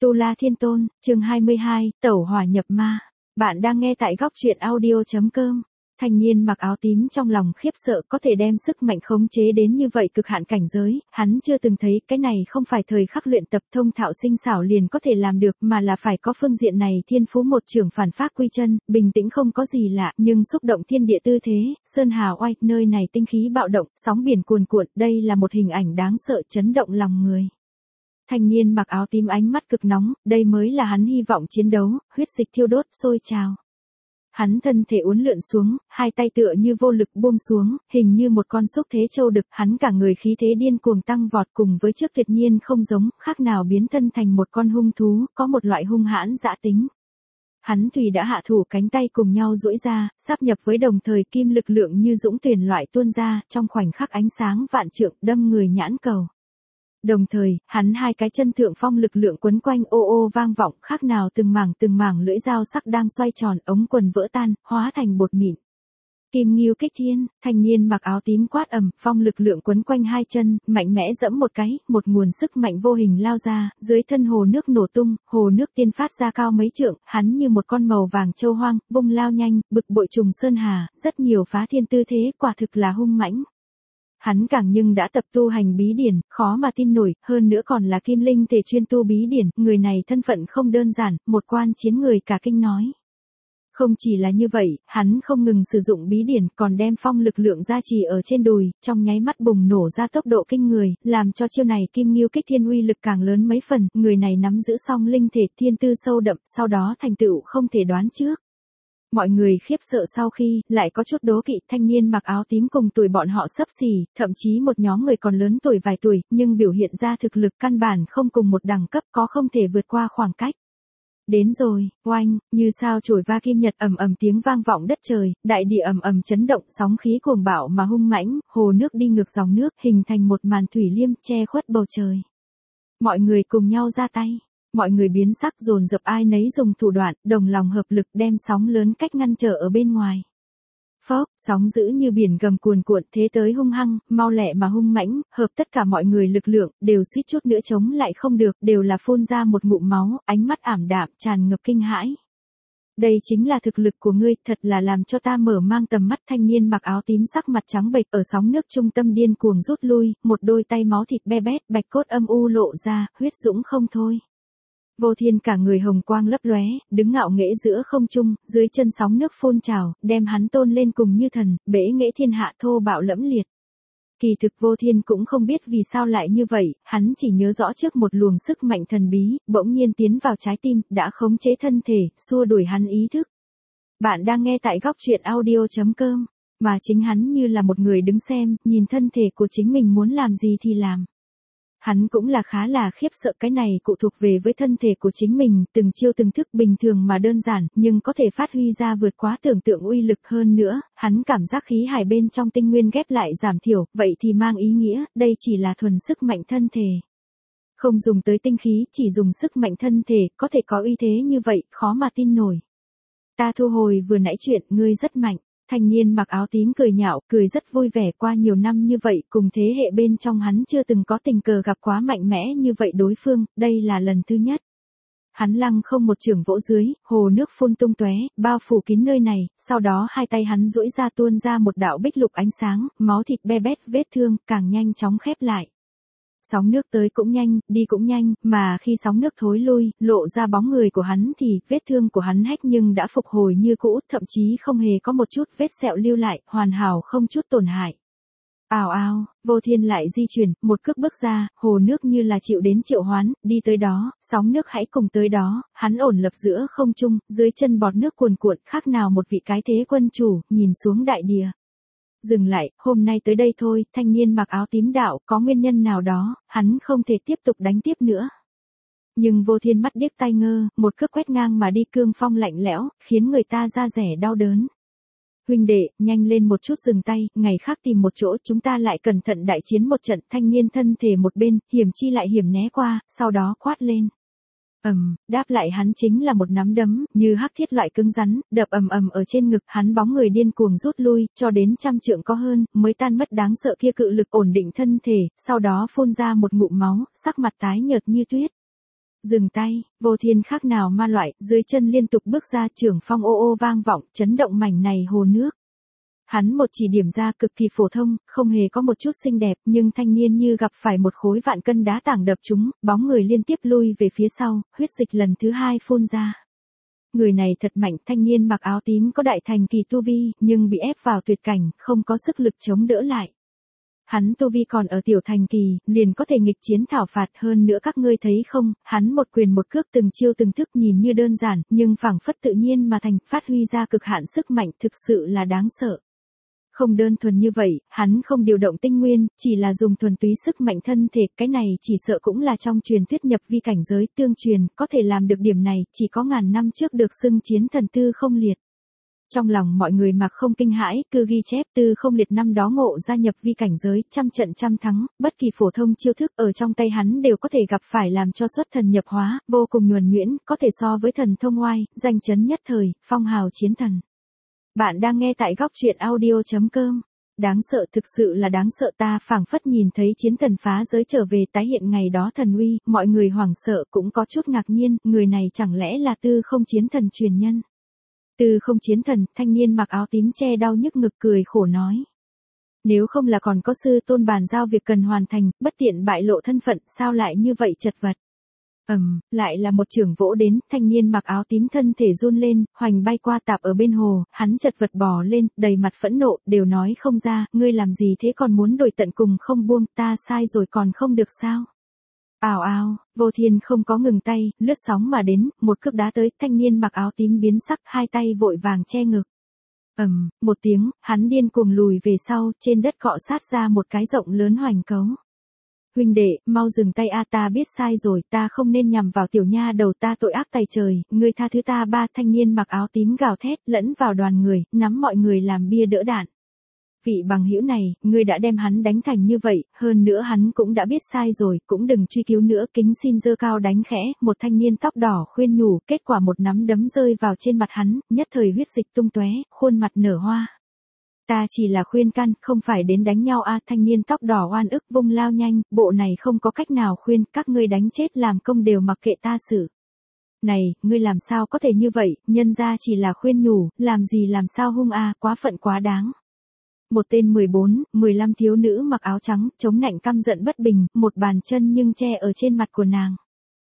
Tu La Thiên Tôn, chương 22, Tẩu hỏa nhập ma. Bạn đang nghe tại góc truyện audio.com. Thanh niên mặc áo tím trong lòng khiếp sợ có thể đem sức mạnh khống chế đến như vậy cực hạn cảnh giới, hắn chưa từng thấy cái này không phải thời khắc luyện tập thông thạo sinh xảo liền có thể làm được mà là phải có phương diện này thiên phú một trưởng phản phát quy chân, bình tĩnh không có gì lạ nhưng xúc động thiên địa tư thế, sơn hà oai, nơi này tinh khí bạo động, sóng biển cuồn cuộn, đây là một hình ảnh đáng sợ chấn động lòng người. Thanh niên mặc áo tím ánh mắt cực nóng, đây mới là hắn hy vọng chiến đấu, huyết dịch thiêu đốt sôi trào. Hắn thân thể uốn lượn xuống, hai tay tựa như vô lực buông xuống, hình như một con xúc thế châu đực, hắn cả người khí thế điên cuồng tăng vọt cùng với trước tuyệt nhiên không giống, khác nào biến thân thành một con hung thú, có một loại hung hãn dã tính. Hắn tùy đã hạ thủ cánh tay cùng nhau duỗi ra, sáp nhập với đồng thời kim lực lượng như dũng tuyển loại tuôn ra, trong khoảnh khắc ánh sáng vạn trượng đâm người nhãn cầu. Đồng thời, hắn hai cái chân thượng phong lực lượng quấn quanh ô ô vang vọng, khác nào từng mảng lưỡi dao sắc đang xoay tròn, ống quần vỡ tan, hóa thành bột mịn. Kim Ngưu Kích Thiên, thanh niên mặc áo tím quát ầm, phong lực lượng quấn quanh hai chân, mạnh mẽ giẫm một cái, một nguồn sức mạnh vô hình lao ra, dưới thân hồ nước nổ tung, hồ nước tiên phát ra cao mấy trượng, hắn như một con màu vàng châu hoang, vung lao nhanh, bực bội trùng sơn hà, rất nhiều phá thiên tư thế, quả thực là hung mãnh. Hắn càng nhưng đã tập tu hành bí điển, khó mà tin nổi, hơn nữa còn là kim linh thể chuyên tu bí điển, người này thân phận không đơn giản, một quan chiến người cả kinh nói. Không chỉ là như vậy, hắn không ngừng sử dụng bí điển, còn đem phong lực lượng gia trì ở trên đùi, trong nháy mắt bùng nổ ra tốc độ kinh người, làm cho chiêu này Kim Ngưu Kích Thiên uy lực càng lớn mấy phần, người này nắm giữ song linh thể thiên tư sâu đậm, sau đó thành tựu không thể đoán trước. Mọi người khiếp sợ sau khi, lại có chút đố kỵ, thanh niên mặc áo tím cùng tuổi bọn họ xấp xỉ, thậm chí một nhóm người còn lớn tuổi vài tuổi, nhưng biểu hiện ra thực lực căn bản không cùng một đẳng cấp, có không thể vượt qua khoảng cách. Đến rồi, oanh, như sao chổi va kim nhật, ầm ầm tiếng vang vọng đất trời, đại địa ầm ầm chấn động, sóng khí cuồng bạo mà hung mãnh, hồ nước đi ngược dòng nước, hình thành một màn thủy liêm che khuất bầu trời. Mọi người cùng nhau ra tay. Mọi người biến sắc dồn dập ai nấy dùng thủ đoạn, đồng lòng hợp lực đem sóng lớn cách ngăn trở ở bên ngoài. Phốc, sóng dữ như biển gầm cuồn cuộn thế tới hung hăng, mau lẹ mà hung mãnh, hợp tất cả mọi người lực lượng, đều suýt chút nữa chống lại không được, đều là phun ra một ngụm máu, ánh mắt ảm đạm, tràn ngập kinh hãi. Đây chính là thực lực của ngươi, thật là làm cho ta mở mang tầm mắt. Thanh niên mặc áo tím sắc mặt trắng bệch ở sóng nước trung tâm điên cuồng rút lui, một đôi tay máu thịt be bét, bạch cốt âm u lộ ra, huyết dũng không thôi. Vô Thiên cả người hồng quang lấp lóe, đứng ngạo nghễ giữa không trung, dưới chân sóng nước phun trào, đem hắn tôn lên cùng như thần, bẽ nghệ thiên hạ thô bạo lẫm liệt. Kỳ thực Vô Thiên cũng không biết vì sao lại như vậy, hắn chỉ nhớ rõ trước một luồng sức mạnh thần bí, bỗng nhiên tiến vào trái tim, đã khống chế thân thể, xua đuổi hắn ý thức. Bạn đang nghe tại góc truyện audio.com, mà chính hắn như là một người đứng xem, nhìn thân thể của chính mình muốn làm gì thì làm. Hắn cũng là khá là khiếp sợ, cái này cụ thuộc về với thân thể của chính mình, từng chiêu từng thức bình thường mà đơn giản, nhưng có thể phát huy ra vượt quá tưởng tượng uy lực hơn nữa, hắn cảm giác khí hải bên trong tinh nguyên ghép lại giảm thiểu, vậy thì mang ý nghĩa, đây chỉ là thuần sức mạnh thân thể. Không dùng tới tinh khí, chỉ dùng sức mạnh thân thể, có thể có uy thế như vậy, khó mà tin nổi. Ta thu hồi vừa nãy chuyện, ngươi rất mạnh. Thanh niên mặc áo tím cười nhạo, cười rất vui vẻ, qua nhiều năm như vậy, cùng thế hệ bên trong hắn chưa từng có tình cờ gặp quá mạnh mẽ như vậy đối phương, đây là lần thứ nhất. Hắn lăng không một chưởng vỗ dưới, hồ nước phun tung tóe, bao phủ kín nơi này, sau đó hai tay hắn duỗi ra tuôn ra một đạo bích lục ánh sáng, máu thịt be bét, vết thương càng nhanh chóng khép lại. Sóng nước tới cũng nhanh, đi cũng nhanh, mà khi sóng nước thối lui, lộ ra bóng người của hắn thì vết thương của hắn hách nhưng đã phục hồi như cũ, thậm chí không hề có một chút vết sẹo lưu lại, hoàn hảo không chút tổn hại. Ào ào, Vô Thiên lại di chuyển, một cước bước ra, hồ nước như là chịu đến triệu hoán, đi tới đó, sóng nước hãy cùng tới đó, hắn ổn lập giữa không trung, dưới chân bọt nước cuồn cuộn, khác nào một vị cái thế quân chủ, nhìn xuống đại địa. Dừng lại, hôm nay tới đây thôi, thanh niên mặc áo tím đạo, có nguyên nhân nào đó, hắn không thể tiếp tục đánh tiếp nữa. Nhưng Vô Thiên mắt điếc tai ngơ, một cước quét ngang mà đi, cương phong lạnh lẽo, khiến người ta da rẻ đau đớn. Huynh đệ, nhanh lên một chút dừng tay, ngày khác tìm một chỗ chúng ta lại cẩn thận đại chiến một trận. Thanh niên thân thể một bên, hiểm chi lại hiểm né qua, sau đó quát lên. Đáp lại hắn chính là một nắm đấm, như hắc thiết loại cứng rắn, đập ầm ầm ở trên ngực, hắn bóng người điên cuồng rút lui, cho đến 100 trượng có hơn, mới tan mất đáng sợ kia cự lực, ổn định thân thể, sau đó phun ra một ngụm máu, sắc mặt tái nhợt như tuyết. Dừng tay, Vô Thiên khác nào ma loại, dưới chân liên tục bước ra, trưởng phong ô ô vang vọng, chấn động mảnh này hồ nước. Hắn một chỉ điểm ra cực kỳ phổ thông, không hề có một chút xinh đẹp, nhưng thanh niên như gặp phải một khối vạn cân đá tảng đập chúng, bóng người liên tiếp lui về phía sau, huyết dịch lần thứ 2 phun ra. Người này thật mạnh, thanh niên mặc áo tím có đại thành kỳ tu vi, nhưng bị ép vào tuyệt cảnh, không có sức lực chống đỡ lại. Hắn tu vi còn ở tiểu thành kỳ, liền có thể nghịch chiến thảo phạt, hơn nữa các ngươi thấy không, hắn một quyền một cước từng chiêu từng thức nhìn như đơn giản, nhưng phảng phất tự nhiên mà thành, phát huy ra cực hạn sức mạnh, thực sự là đáng sợ. Không đơn thuần như vậy, hắn không điều động tinh nguyên, chỉ là dùng thuần túy sức mạnh thân thể, cái này chỉ sợ cũng là trong truyền thuyết nhập vi cảnh giới tương truyền, có thể làm được điểm này, chỉ có ngàn năm trước được xưng chiến thần tư không liệt. Trong lòng mọi người mà không kinh hãi, cứ ghi chép tư không liệt năm đó ngộ gia nhập vi cảnh giới, trăm trận trăm thắng, bất kỳ phổ thông chiêu thức ở trong tay hắn đều có thể gặp phải làm cho xuất thần nhập hóa, vô cùng nhuần nhuyễn, có thể so với thần thông oai, danh chấn nhất thời, phong hào chiến thần. Bạn đang nghe tại góc truyện audio.com. Đáng sợ, thực sự là đáng sợ, ta phảng phất nhìn thấy chiến thần phá giới trở về tái hiện ngày đó thần uy, mọi người hoảng sợ cũng có chút ngạc nhiên, người này chẳng lẽ là tư không chiến thần truyền nhân. Tư không chiến thần, thanh niên mặc áo tím che đau nhức ngực cười khổ nói. Nếu không là còn có sư tôn bàn giao việc cần hoàn thành, bất tiện bại lộ thân phận, sao lại như vậy chật vật. Lại là một chưởng vỗ đến, thanh niên mặc áo tím thân thể run lên, hoành bay qua tạp ở bên hồ, hắn chật vật bò lên, đầy mặt phẫn nộ, đều nói không ra, ngươi làm gì thế còn muốn đổi tận cùng không buông, ta sai rồi còn không được sao. Ào ào, Vô Thiên không có ngừng tay, lướt sóng mà đến, một cước đá tới, thanh niên mặc áo tím biến sắc, hai tay vội vàng che ngực. Một tiếng, hắn điên cuồng lùi về sau, trên đất cọ sát ra một cái rộng lớn hoành cấu. Huynh đệ, mau dừng tay a, ta biết sai rồi, ta không nên nhằm vào tiểu nha đầu, ta tội ác tày trời, ngươi tha thứ ta. Ba thanh niên mặc áo tím gào thét, lẫn vào đoàn người, nắm mọi người làm bia đỡ đạn. Vị bằng hữu này, ngươi đã đem hắn đánh thành như vậy, hơn nữa hắn cũng đã biết sai rồi, cũng đừng truy cứu nữa, kính xin giơ cao đánh khẽ, một thanh niên tóc đỏ khuyên nhủ, kết quả một nắm đấm rơi vào trên mặt hắn, nhất thời huyết dịch tung tóe, khuôn mặt nở hoa. Ta chỉ là khuyên can, không phải đến đánh nhau a. Thanh niên tóc đỏ oan ức vung lao nhanh, bộ này không có cách nào khuyên, các ngươi đánh chết làm công đều mặc kệ ta xử. Này, ngươi làm sao có thể như vậy, nhân ra chỉ là khuyên nhủ, làm gì làm sao hung a, quá phận quá đáng. Một tên 14, 15 thiếu nữ mặc áo trắng, chống nạnh căm giận bất bình, một bàn chân nhưng che ở trên mặt của nàng.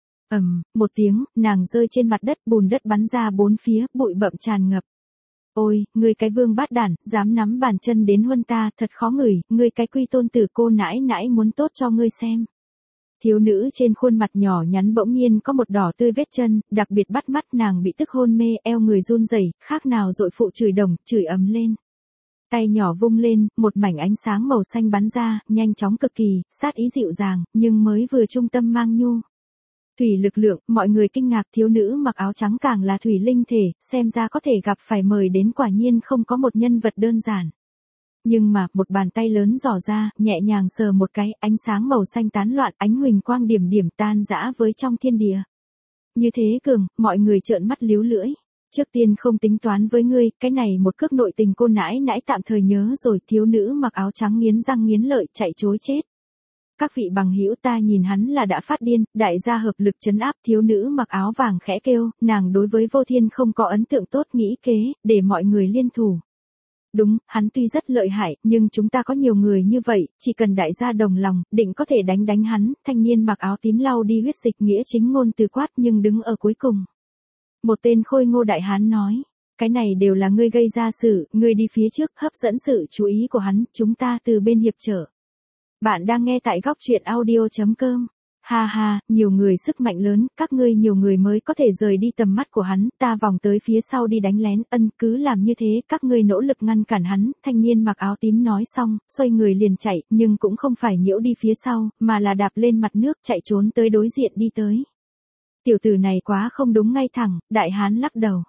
Một tiếng, nàng rơi trên mặt đất, bùn đất bắn ra bốn phía, bụi bậm tràn ngập. Ôi, ngươi cái vương bát đản, dám nắm bàn chân đến huân ta, thật khó ngửi, ngươi cái quy tôn tử, cô nãi nãi muốn tốt cho ngươi xem. Thiếu nữ trên khuôn mặt nhỏ nhắn bỗng nhiên có một đỏ tươi vết chân, đặc biệt bắt mắt, nàng bị tức hôn mê, eo người run rẩy, khác nào dội phụ chửi đồng, chửi ấm lên. Tay nhỏ vung lên, một mảnh ánh sáng màu xanh bắn ra, nhanh chóng cực kỳ, sát ý dịu dàng, nhưng mới vừa trung tâm mang nhu. Thủy lực lượng, mọi người kinh ngạc, thiếu nữ mặc áo trắng càng là thủy linh thể, xem ra có thể gặp phải mời đến, quả nhiên không có một nhân vật đơn giản. Nhưng mà, một bàn tay lớn dò ra, nhẹ nhàng sờ một cái, ánh sáng màu xanh tán loạn, ánh huỳnh quang điểm điểm tan rã với trong thiên địa. Như thế cường, mọi người trợn mắt líu lưỡi. Trước tiên không tính toán với ngươi, cái này một cước nội tình cô nãi nãi tạm thời nhớ rồi. Thiếu nữ mặc áo trắng nghiến răng nghiến lợi chạy chối chết. Các vị bằng hữu, ta nhìn hắn là đã phát điên, đại gia hợp lực trấn áp. Thiếu nữ mặc áo vàng khẽ kêu, nàng đối với Vô Thiên không có ấn tượng tốt, nghĩ kế, để mọi người liên thủ. Đúng, hắn tuy rất lợi hại, nhưng chúng ta có nhiều người như vậy, chỉ cần đại gia đồng lòng, định có thể đánh hắn. Thanh niên mặc áo tím lau đi huyết dịch, nghĩa chính ngôn từ quát, nhưng đứng ở cuối cùng. Một tên khôi ngô đại hán nói, cái này đều là ngươi gây ra sự, ngươi đi phía trước, hấp dẫn sự chú ý của hắn, chúng ta từ bên hiệp trợ. Bạn đang nghe tại góc truyện audio.com. Ha ha, nhiều người sức mạnh lớn, các ngươi nhiều người mới có thể rời đi tầm mắt của hắn, ta vòng tới phía sau đi đánh lén, cứ làm như thế, các ngươi nỗ lực ngăn cản hắn. Thanh niên mặc áo tím nói xong, xoay người liền chạy, nhưng cũng không phải nhiễu đi phía sau, mà là đạp lên mặt nước chạy trốn tới đối diện đi tới. Tiểu tử này quá không đúng ngay thẳng, đại hán lắc đầu.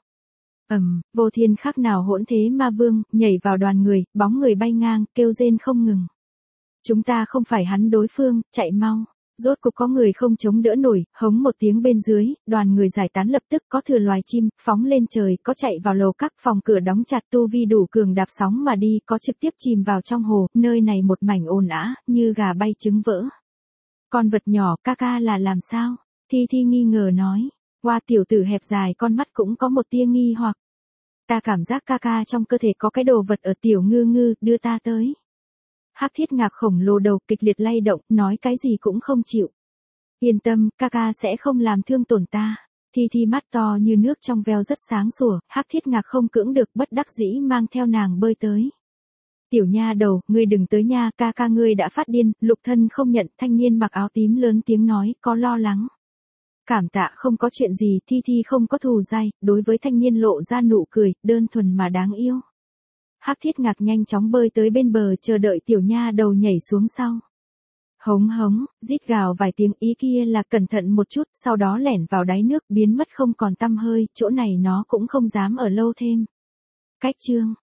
Vô Thiên khác nào hỗn thế ma vương, nhảy vào đoàn người, bóng người bay ngang, kêu rên không ngừng. Chúng ta không phải hắn đối phương, chạy mau. Rốt cục có người không chống đỡ nổi, hống một tiếng bên dưới, đoàn người giải tán lập tức, có thừa loài chim, phóng lên trời, có chạy vào lầu các, phòng cửa đóng chặt, tu vi đủ cường đạp sóng mà đi, có trực tiếp chìm vào trong hồ, nơi này một mảnh ồn ào, như gà bay trứng vỡ. Con vật nhỏ, ca ca là làm sao? Thi Thi nghi ngờ nói. Hoa tiểu tử hẹp dài con mắt cũng có một tia nghi hoặc. Ta cảm giác ca ca trong cơ thể có cái đồ vật ở tiểu ngư ngư, đưa ta tới. Hắc Thiết Ngạc khổng lồ đầu kịch liệt lay động, nói cái gì cũng không chịu. Yên tâm, ca ca sẽ không làm thương tổn ta. Thi Thi mắt to như nước trong veo rất sáng sủa, Hắc Thiết Ngạc không cưỡng được bất đắc dĩ mang theo nàng bơi tới. Tiểu nha đầu, ngươi đừng tới nha, ca ca ngươi đã phát điên, Lục Thân không nhận, thanh niên mặc áo tím lớn tiếng nói, có lo lắng. Cảm tạ không có chuyện gì, Thi Thi không có thù dai, đối với thanh niên lộ ra nụ cười, đơn thuần mà đáng yêu. Hắc Thiết Ngạc nhanh chóng bơi tới bên bờ chờ đợi tiểu nha đầu nhảy xuống sau. Hống hống, rít gào vài tiếng, ý kia là cẩn thận một chút, sau đó lẻn vào đáy nước biến mất không còn tăm hơi, chỗ này nó cũng không dám ở lâu thêm. Cách chương